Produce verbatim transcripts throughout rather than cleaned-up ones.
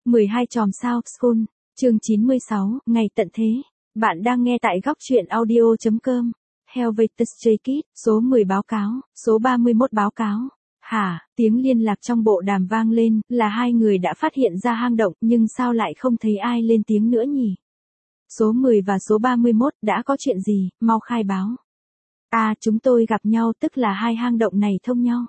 mười hai chòm sao School, chương chín mươi sáu, ngày tận thế. Bạn đang nghe tại góc truyện audio chấm com. Helvetic Jacket, số mười báo cáo, số ba mươi mốt báo cáo. Hả, tiếng liên lạc trong bộ đàm vang lên, là hai người đã phát hiện ra hang động, nhưng sao lại không thấy ai lên tiếng nữa nhỉ? Số mười và số ba mươi mốt, đã có chuyện gì, mau khai báo. À, chúng tôi gặp nhau tức là hai hang động này thông nhau.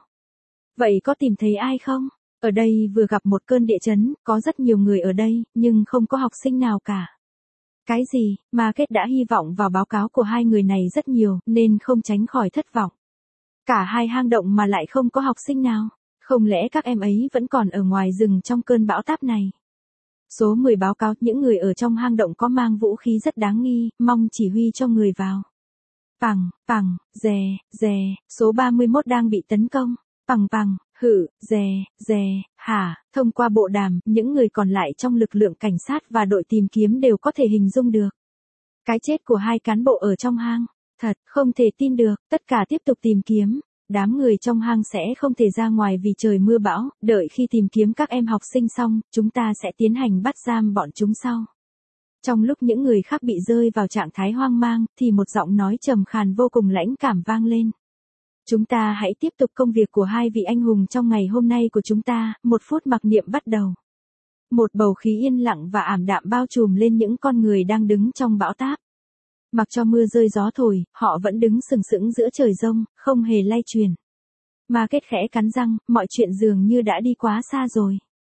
Vậy có tìm thấy ai không? Ở đây vừa gặp một cơn địa chấn, có rất nhiều người ở đây, nhưng không có học sinh nào cả. Cái gì, mà kết đã hy vọng vào báo cáo của hai người này rất nhiều, nên không tránh khỏi thất vọng. Cả hai hang động mà lại không có học sinh nào, không lẽ các em ấy vẫn còn ở ngoài rừng trong cơn bão táp này? Số mười báo cáo những người ở trong hang động có mang vũ khí rất đáng nghi, mong chỉ huy cho người vào. Pằng, pằng, dè, dè, số ba mươi mốt đang bị tấn công. Pằng pằng, hự, dè, dè, hả, thông qua bộ đàm, những người còn lại trong lực lượng cảnh sát và đội tìm kiếm đều có thể hình dung được. Cái chết của hai cán bộ ở trong hang, thật, không thể tin được, tất cả tiếp tục tìm kiếm. Đám người trong hang sẽ không thể ra ngoài vì trời mưa bão, đợi khi tìm kiếm các em học sinh xong, chúng ta sẽ tiến hành bắt giam bọn chúng sau. Trong lúc những người khác bị rơi vào trạng thái hoang mang, thì một giọng nói trầm khàn vô cùng lãnh cảm vang lên. Chúng ta hãy tiếp tục công việc của hai vị anh hùng trong ngày hôm nay của chúng ta, một phút mặc niệm bắt đầu. Một bầu khí yên lặng và ảm đạm bao trùm lên những con người đang đứng trong bão táp. Mặc cho mưa rơi gió thổi, họ vẫn đứng sừng sững giữa trời giông, không hề lay chuyển. Mà kết khẽ cắn răng, mọi chuyện dường như đã đi quá xa rồi.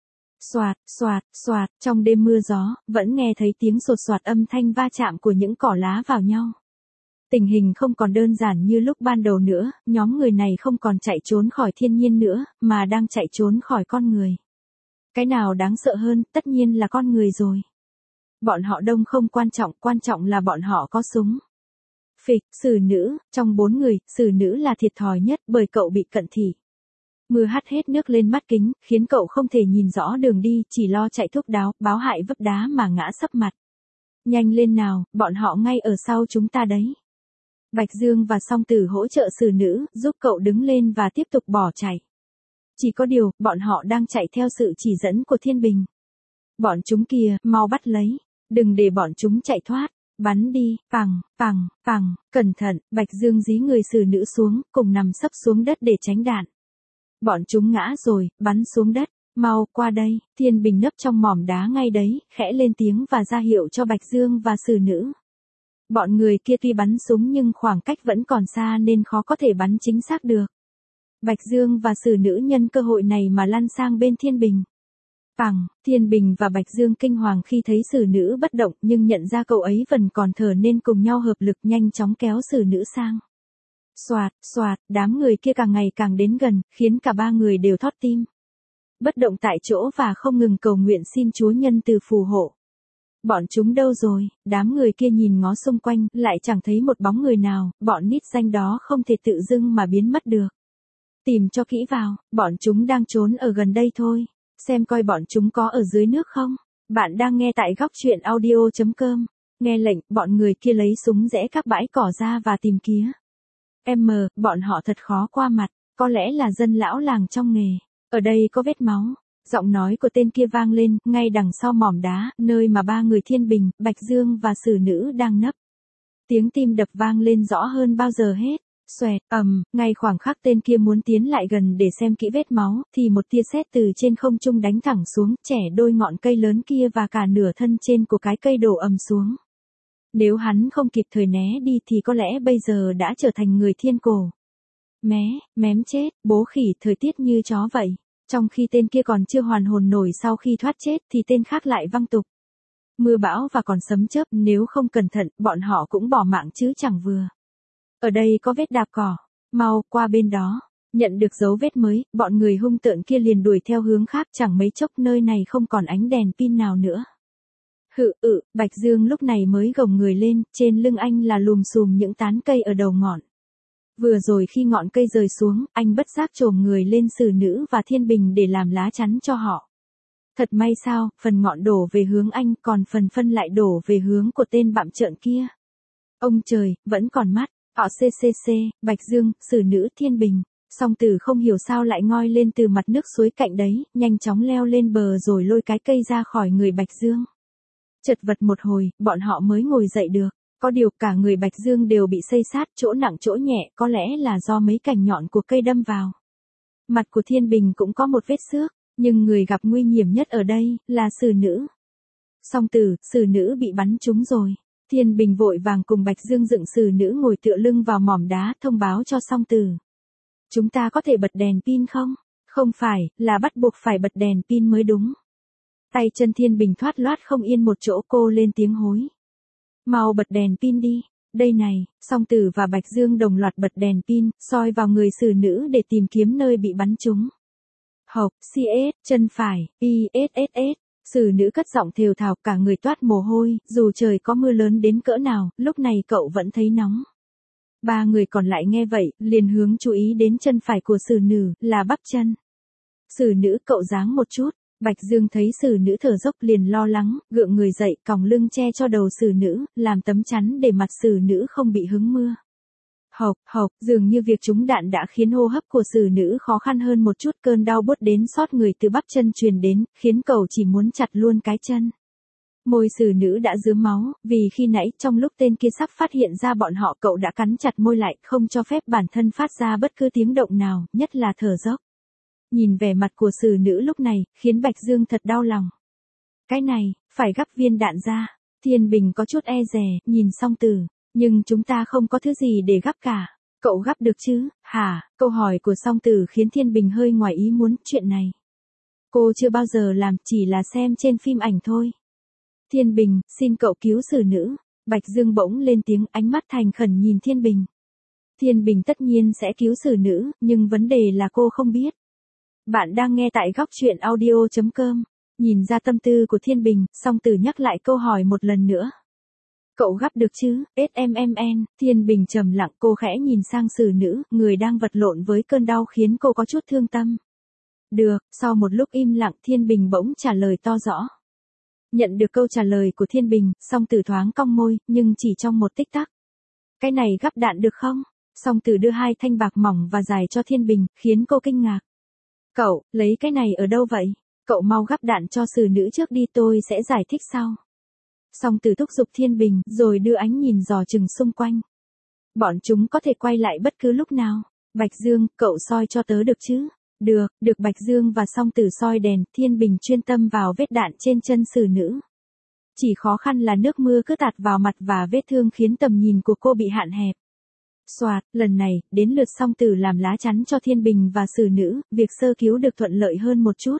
Soạt, soạt, soạt, trong đêm mưa gió, vẫn nghe thấy tiếng sột soạt âm thanh va chạm của những cỏ lá vào nhau. Tình hình không còn đơn giản như lúc ban đầu nữa, nhóm người này không còn chạy trốn khỏi thiên nhiên nữa, mà đang chạy trốn khỏi con người. Cái nào đáng sợ hơn, tất nhiên là con người rồi. Bọn họ đông không quan trọng, quan trọng là bọn họ có súng. Phịch, xử nữ, trong bốn người, xử nữ là thiệt thòi nhất bởi cậu bị cận thị. Mưa hắt hết nước lên mắt kính, khiến cậu không thể nhìn rõ đường đi, chỉ lo chạy thúc đáo, báo hại vấp đá mà ngã sấp mặt. Nhanh lên nào, bọn họ ngay ở sau chúng ta đấy. Bạch Dương và Song Tử hỗ trợ xử nữ, giúp cậu đứng lên và tiếp tục bỏ chạy. Chỉ có điều, bọn họ đang chạy theo sự chỉ dẫn của Thiên Bình. Bọn chúng kìa, mau bắt lấy, đừng để bọn chúng chạy thoát, bắn đi, pằng, pằng, pằng, cẩn thận, Bạch Dương dí người xử nữ xuống, cùng nằm sấp xuống đất để tránh đạn. Bọn chúng ngã rồi, bắn xuống đất, mau qua đây, Thiên Bình nấp trong mỏm đá ngay đấy, khẽ lên tiếng và ra hiệu cho Bạch Dương và xử nữ. Bọn người kia tuy bắn súng nhưng khoảng cách vẫn còn xa nên khó có thể bắn chính xác được. Bạch Dương và xử nữ nhân cơ hội này mà lăn sang bên Thiên Bình. Pằng, Thiên Bình và Bạch Dương kinh hoàng khi thấy xử nữ bất động nhưng nhận ra cậu ấy vẫn còn thở nên cùng nhau hợp lực nhanh chóng kéo xử nữ sang. Soạt, soạt, đám người kia càng ngày càng đến gần, khiến cả ba người đều thót tim. Bất động tại chỗ và không ngừng cầu nguyện xin Chúa nhân từ phù hộ. Bọn chúng đâu rồi, đám người kia nhìn ngó xung quanh, lại chẳng thấy một bóng người nào, bọn nít danh đó không thể tự dưng mà biến mất được. Tìm cho kỹ vào, bọn chúng đang trốn ở gần đây thôi, xem coi bọn chúng có ở dưới nước không. Bạn đang nghe tại góc truyện audio chấm com, nghe lệnh, bọn người kia lấy súng rẽ các bãi cỏ ra và tìm kía. Em mờ, bọn họ thật khó qua mặt, có lẽ là dân lão làng trong nghề, ở đây có vết máu. Giọng nói của tên kia vang lên, ngay đằng sau mỏm đá, nơi mà ba người Thiên Bình, Bạch Dương và xử nữ đang nấp. Tiếng tim đập vang lên rõ hơn bao giờ hết. Xoẹt, ầm, ngay khoảng khắc tên kia muốn tiến lại gần để xem kỹ vết máu, thì một tia sét từ trên không trung đánh thẳng xuống, chẻ đôi ngọn cây lớn kia và cả nửa thân trên của cái cây đổ ầm xuống. Nếu hắn không kịp thời né đi thì có lẽ bây giờ đã trở thành người thiên cổ. Mé, mém chết, bố khỉ, thời tiết như chó vậy. Trong khi tên kia còn chưa hoàn hồn nổi sau khi thoát chết thì tên khác lại văng tục. Mưa bão và còn sấm chớp, nếu không cẩn thận, bọn họ cũng bỏ mạng chứ chẳng vừa. Ở đây có vết đạp cỏ, mau qua bên đó. Nhận được dấu vết mới, bọn người hung tợn kia liền đuổi theo hướng khác, chẳng mấy chốc nơi này không còn ánh đèn pin nào nữa. Hự ự, Bạch Dương lúc này mới gồng người lên, trên lưng anh là lùm xùm những tán cây ở đầu ngọn. Vừa rồi khi ngọn cây rơi xuống, anh bất giác chồm người lên xử nữ và Thiên Bình để làm lá chắn cho họ. Thật may sao, phần ngọn đổ về hướng anh, còn phần phân lại đổ về hướng của tên bặm trợn kia. Ông trời, vẫn còn mắt. Họ xê xê xê, Bạch Dương, xử nữ, Thiên Bình. Song Tử không hiểu sao lại ngoi lên từ mặt nước suối cạnh đấy, nhanh chóng leo lên bờ rồi lôi cái cây ra khỏi người Bạch Dương. Chật vật một hồi, bọn họ mới ngồi dậy được. Có điều cả người Bạch Dương đều bị xây sát, chỗ nặng chỗ nhẹ, có lẽ là do mấy cành nhọn của cây đâm vào. Mặt của Thiên Bình cũng có một vết xước, nhưng người gặp nguy hiểm nhất ở đây là Sử Nữ. Song Tử, Sử Nữ bị bắn trúng rồi. Thiên Bình vội vàng cùng Bạch Dương dựng Sử Nữ ngồi tựa lưng vào mỏm đá, thông báo cho Song Tử. Chúng ta có thể bật đèn pin không? Không phải, là bắt buộc phải bật đèn pin mới đúng. Tay chân Thiên Bình thoát loát không yên một chỗ, cô lên tiếng hối. Mau bật đèn pin đi. Đây này, Song Tử và Bạch Dương đồng loạt bật đèn pin, soi vào người Sử Nữ để tìm kiếm nơi bị bắn trúng. Hộc, xê ét, chân phải, i ét ét ét. Sử Nữ cất giọng thều thào, cả người toát mồ hôi, dù trời có mưa lớn đến cỡ nào, lúc này cậu vẫn thấy nóng. Ba người còn lại nghe vậy, liền hướng chú ý đến chân phải của Sử Nữ, là bắp chân. Sử Nữ, cậu giáng một chút. Bạch Dương thấy Sử Nữ thở dốc liền lo lắng, gượng người dậy, còng lưng che cho đầu Sử Nữ, làm tấm chắn để mặt Sử Nữ không bị hứng mưa. Hộc, hộc, dường như việc trúng đạn đã khiến hô hấp của Sử Nữ khó khăn hơn một chút, cơn đau buốt đến xót người từ bắp chân truyền đến, khiến cậu chỉ muốn chặt luôn cái chân. Môi Sử Nữ đã rướm máu, vì khi nãy trong lúc tên kia sắp phát hiện ra bọn họ, cậu đã cắn chặt môi lại, không cho phép bản thân phát ra bất cứ tiếng động nào, nhất là thở dốc. Nhìn vẻ mặt của Sử Nữ lúc này, khiến Bạch Dương thật đau lòng. Cái này, phải gắp viên đạn ra. Thiên Bình có chút e dè, nhìn Song Tử. Nhưng chúng ta không có thứ gì để gắp cả. Cậu gắp được chứ, hả? Câu hỏi của Song Tử khiến Thiên Bình hơi ngoài ý muốn chuyện này. Cô chưa bao giờ làm, chỉ là xem trên phim ảnh thôi. Thiên Bình, xin cậu cứu Sử Nữ. Bạch Dương bỗng lên tiếng, ánh mắt thành khẩn nhìn Thiên Bình. Thiên Bình tất nhiên sẽ cứu Sử Nữ, nhưng vấn đề là cô không biết. Bạn đang nghe tại góc truyện audio chấm com. Nhìn ra tâm tư của Thiên Bình, Song Tử nhắc lại câu hỏi một lần nữa. Cậu gắp được chứ, SMMN, Thiên Bình trầm lặng, cô khẽ nhìn sang Sử Nữ, người đang vật lộn với cơn đau khiến cô có chút thương tâm. Được, sau một lúc im lặng Thiên Bình bỗng trả lời to rõ. Nhận được câu trả lời của Thiên Bình, Song Tử thoáng cong môi, nhưng chỉ trong một tích tắc. Cái này gắp đạn được không? Song Tử đưa hai thanh bạc mỏng và dài cho Thiên Bình, khiến cô kinh ngạc. Cậu, lấy cái này ở đâu vậy? Cậu mau gắp đạn cho Sử Nữ trước đi, tôi sẽ giải thích sau. Song Tử thúc giục Thiên Bình, rồi đưa ánh nhìn dò chừng xung quanh. Bọn chúng có thể quay lại bất cứ lúc nào. Bạch Dương, cậu soi cho tớ được chứ? Được, được. Bạch Dương và Song Tử soi đèn, Thiên Bình chuyên tâm vào vết đạn trên chân Sử Nữ. Chỉ khó khăn là nước mưa cứ tạt vào mặt và vết thương khiến tầm nhìn của cô bị hạn hẹp. Soạt, lần này, đến lượt Song Tử làm lá chắn cho Thiên Bình và Sử Nữ, việc sơ cứu được thuận lợi hơn một chút.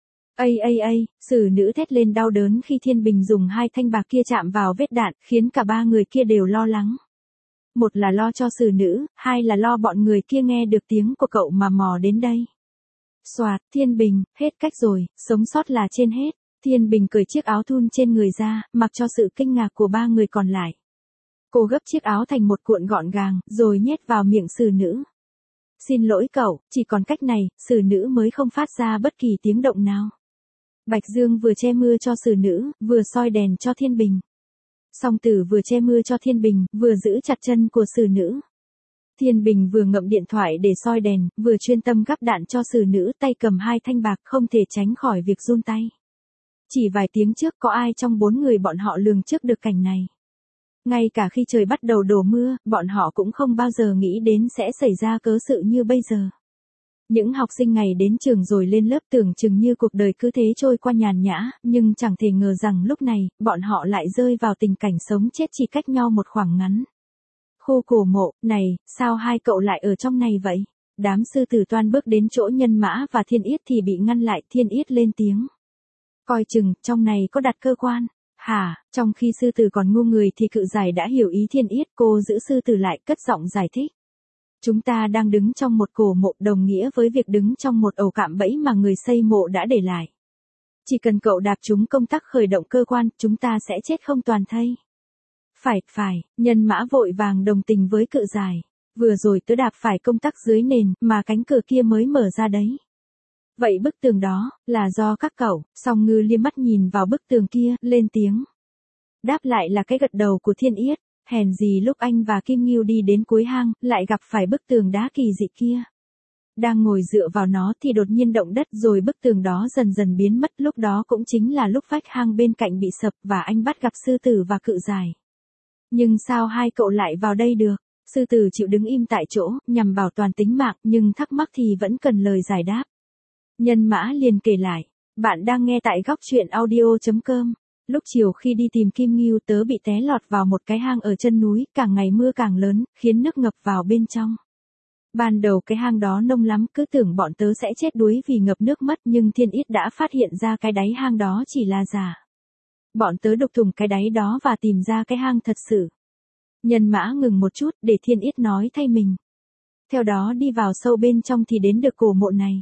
Ây ây ây, Sử Nữ thét lên đau đớn khi Thiên Bình dùng hai thanh bạc kia chạm vào vết đạn, khiến cả ba người kia đều lo lắng. Một là lo cho Sử Nữ, hai là lo bọn người kia nghe được tiếng của cậu mà mò đến đây. Soạt, Thiên Bình, hết cách rồi, sống sót là trên hết. Thiên Bình cởi chiếc áo thun trên người ra, mặc cho sự kinh ngạc của ba người còn lại. Cô gấp chiếc áo thành một cuộn gọn gàng, rồi nhét vào miệng Sử Nữ. Xin lỗi cậu, chỉ còn cách này, Sử Nữ mới không phát ra bất kỳ tiếng động nào. Bạch Dương vừa che mưa cho Sử Nữ, vừa soi đèn cho Thiên Bình. Song Tử vừa che mưa cho Thiên Bình, vừa giữ chặt chân của Sử Nữ. Thiên Bình vừa ngậm điện thoại để soi đèn, vừa chuyên tâm gắp đạn cho Sử Nữ, tay cầm hai thanh bạc, không thể tránh khỏi việc run tay. Chỉ vài tiếng trước có ai trong bốn người bọn họ lường trước được cảnh này. Ngay cả khi trời bắt đầu đổ mưa, bọn họ cũng không bao giờ nghĩ đến sẽ xảy ra cớ sự như bây giờ. Những học sinh ngày đến trường rồi lên lớp tưởng chừng như cuộc đời cứ thế trôi qua nhàn nhã, nhưng chẳng thể ngờ rằng lúc này, bọn họ lại rơi vào tình cảnh sống chết chỉ cách nhau một khoảng ngắn. Khu cổ mộ, này, sao hai cậu lại ở trong này vậy? Đám sư tử toan bước đến chỗ Nhân Mã và Thiên Yết thì bị ngăn lại, Thiên Yết lên tiếng. Coi chừng, trong này có đặt cơ quan. Hả, trong khi sư tử còn ngu người thì Cự Giải đã hiểu ý Thiên Yết, cô giữ sư tử lại, cất giọng giải thích. Chúng ta đang đứng trong một cổ mộ, đồng nghĩa với việc đứng trong một ổ cạm bẫy mà người xây mộ đã để lại. Chỉ cần cậu đạp trúng công tắc khởi động cơ quan, chúng ta sẽ chết không toàn thây. Phải, phải, Nhân Mã vội vàng đồng tình với Cự Giải. Vừa rồi tớ đạp phải công tắc dưới nền, mà cánh cửa kia mới mở ra đấy. Vậy bức tường đó, là do các cậu. Song Ngư liếc mắt nhìn vào bức tường kia, lên tiếng. Đáp lại là cái gật đầu của Thiên Yết. Hèn gì lúc anh và Kim Ngưu đi đến cuối hang, lại gặp phải bức tường đá kỳ dị kia. đang ngồi dựa vào nó thì đột nhiên động đất rồi bức tường đó dần dần biến mất, lúc đó cũng chính là lúc vách hang bên cạnh bị sập và anh bắt gặp sư tử và cự giải. Nhưng sao hai cậu lại vào đây được? Sư tử chịu đứng im tại chỗ, nhằm bảo toàn tính mạng, nhưng thắc mắc thì vẫn cần lời giải đáp. Nhân mã liền kể lại, bạn đang nghe tại góc truyện audio chấm com. Lúc chiều khi đi tìm Kim Ngưu tớ bị té lọt vào một cái hang ở chân núi, càng ngày mưa càng lớn, khiến nước ngập vào bên trong. Ban đầu cái hang đó nông lắm, cứ tưởng bọn tớ sẽ chết đuối vì ngập nước mất, nhưng Thiên Yết đã phát hiện ra cái đáy hang đó chỉ là giả. Bọn tớ đục thủng cái đáy đó và tìm ra cái hang thật sự. Nhân mã ngừng một chút để Thiên Yết nói thay mình. Theo đó đi vào sâu bên trong thì đến được cổ mộ này.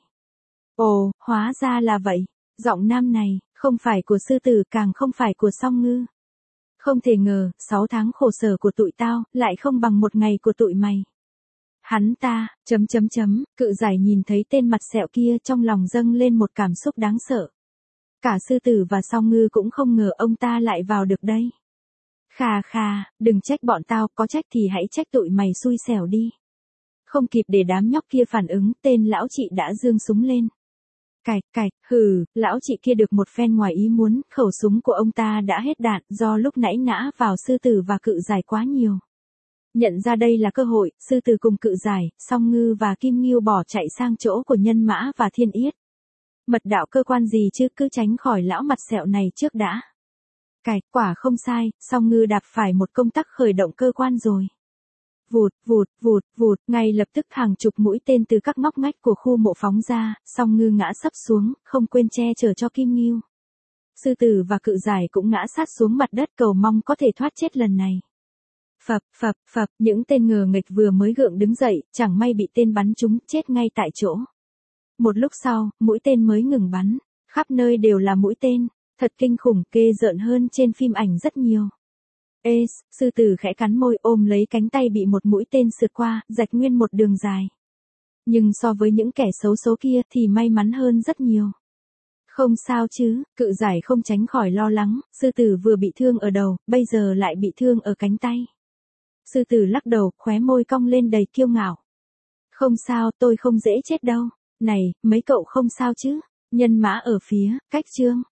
Ồ, hóa ra là vậy. Giọng nam này, không phải của sư tử càng không phải của Song Ngư. Không thể ngờ, sáu tháng khổ sở của tụi tao, lại không bằng một ngày của tụi mày. Hắn ta, chấm chấm chấm, cự giải nhìn thấy tên mặt sẹo kia trong lòng dâng lên một cảm xúc đáng sợ. Cả sư tử và Song Ngư cũng không ngờ ông ta lại vào được đây. Khà khà, đừng trách bọn tao, có trách thì hãy trách tụi mày xui xẻo đi. Không kịp để đám nhóc kia phản ứng, tên lão chị đã giương súng lên. Cạch cạch, hừ, lão chị kia được một phen ngoài ý muốn, khẩu súng của ông ta đã hết đạn do lúc nãy ngã vào sư tử và cự giải quá nhiều. Nhận ra đây là cơ hội, sư tử cùng cự giải, Song Ngư và Kim Ngưu bỏ chạy sang chỗ của Nhân Mã và Thiên Yết. Mật đạo cơ quan gì chứ, cứ tránh khỏi lão mặt sẹo này trước đã. Cạch, quả không sai, Song Ngư đạp phải một công tắc khởi động cơ quan rồi. Vụt, vụt, vụt, vụt, ngay lập tức hàng chục mũi tên từ các ngóc ngách của khu mộ phóng ra, Song Ngư ngã sấp xuống, không quên che chở cho Kim Ngưu. Sư tử và cự giải cũng ngã sát xuống mặt đất cầu mong có thể thoát chết lần này. Phập, phập, phập, những tên ngờ nghịch vừa mới gượng đứng dậy, chẳng may bị tên bắn trúng, chết ngay tại chỗ. Một lúc sau, mũi tên mới ngừng bắn, khắp nơi đều là mũi tên, thật kinh khủng, ghê rợn hơn trên phim ảnh rất nhiều. Ê, sư tử khẽ cắn môi ôm lấy cánh tay bị một mũi tên sượt qua, rạch nguyên một đường dài. Nhưng so với những kẻ xấu số kia thì may mắn hơn rất nhiều. Không sao chứ, cự giải không tránh khỏi lo lắng, sư tử vừa bị thương ở đầu, bây giờ lại bị thương ở cánh tay. Sư tử lắc đầu, khóe môi cong lên đầy kiêu ngạo. Không sao, tôi không dễ chết đâu. Này, mấy cậu không sao chứ? Nhân Mã ở phía, cách Trương.